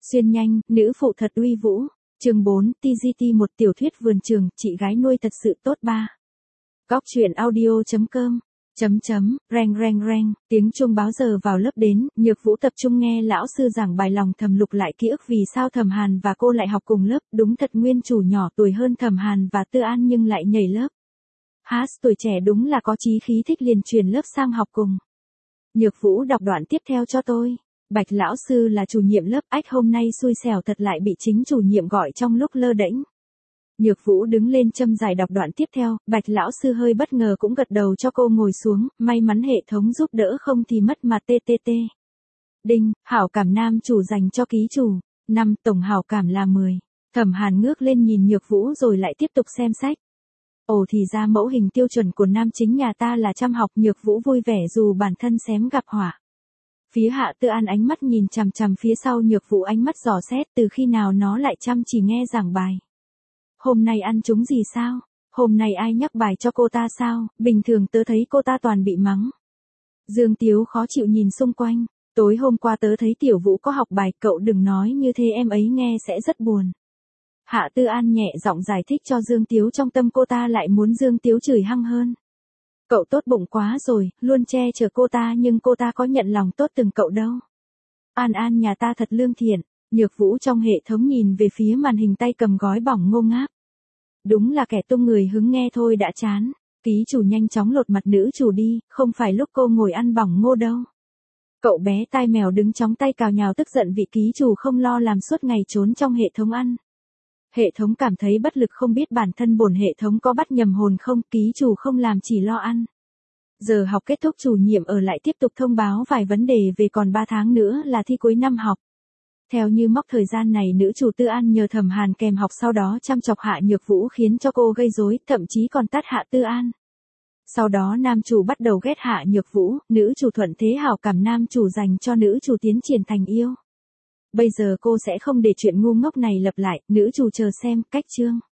Xuyên nhanh, nữ phụ thật uy vũ. Chương 4, TGT một tiểu thuyết vườn trường, chị gái nuôi thật sự tốt ba. Góc truyện audio.com. Reng reng reng, tiếng chuông báo giờ vào lớp đến, Nhược Vũ tập trung nghe lão sư giảng bài, lòng thầm lục lại ký ức vì sao Thẩm Hàn và cô lại học cùng lớp, đúng thật nguyên chủ nhỏ tuổi hơn Thẩm Hàn và Tư An nhưng lại nhảy lớp. Tuổi trẻ đúng là có chí khí, thích liền chuyển lớp sang học cùng. Nhược Vũ đọc đoạn tiếp theo cho tôi. Bạch lão sư là chủ nhiệm lớp, ách hôm nay xui xẻo thật lại bị chính chủ nhiệm gọi trong lúc lơ đễnh. Nhược Vũ đứng lên châm giải đọc đoạn tiếp theo, Bạch lão sư hơi bất ngờ cũng gật đầu cho cô ngồi xuống, may mắn hệ thống giúp đỡ không thì mất mà TTT. Đinh, hảo cảm nam chủ dành cho ký chủ, 5 tổng hảo cảm là 10. Thẩm Hàn ngước lên nhìn Nhược Vũ rồi lại tiếp tục xem sách. Ồ thì ra mẫu hình tiêu chuẩn của nam chính nhà ta là chăm học. Nhược Vũ vui vẻ dù bản thân xém gặp họa. Phía Hạ Tư An ánh mắt nhìn chằm chằm phía sau Nhược Vũ, ánh mắt dò xét từ khi nào nó lại chăm chỉ nghe giảng bài. Hôm nay ăn trúng gì sao? Hôm nay ai nhắc bài cho cô ta sao? Bình thường tớ thấy cô ta toàn bị mắng. Dương Tiếu khó chịu nhìn xung quanh. Tối hôm qua tớ thấy Tiểu Vũ có học bài, cậu đừng nói như thế em ấy nghe sẽ rất buồn. Hạ Tư An nhẹ giọng giải thích cho Dương Tiếu, trong tâm cô ta lại muốn Dương Tiếu chửi hăng hơn. Cậu tốt bụng quá rồi, luôn che chở cô ta nhưng cô ta có nhận lòng tốt từng cậu đâu. An An nhà ta thật lương thiện. Nhược Vũ trong hệ thống nhìn về phía màn hình, tay cầm gói bỏng ngô ngáp. Đúng là kẻ tung người hứng nghe thôi đã chán. Ký chủ nhanh chóng lột mặt nữ chủ đi, không phải lúc cô ngồi ăn bỏng ngô đâu. Cậu bé tai mèo đứng chóng tay cào nhào tức giận vị ký chủ không lo làm suốt ngày trốn trong hệ thống ăn. Hệ thống cảm thấy bất lực, không biết bản thân bổn hệ thống có bắt nhầm hồn không, ký chủ không làm chỉ lo ăn. Giờ học kết thúc, chủ nhiệm ở lại tiếp tục thông báo vài vấn đề về còn 3 tháng nữa là thi cuối năm học. Theo như mốc thời gian này, nữ chủ Tư An nhờ Thẩm Hàn kèm học, sau đó chăm chọc Hạ Nhược Vũ khiến cho cô gây rối, thậm chí còn tát Hạ Tư An. Sau đó nam chủ bắt đầu ghét Hạ Nhược Vũ, nữ chủ thuận thế hảo cảm nam chủ dành cho nữ chủ tiến triển thành yêu. Bây giờ cô sẽ không để chuyện ngu ngốc này lặp lại, nữ chủ chờ xem cách chương.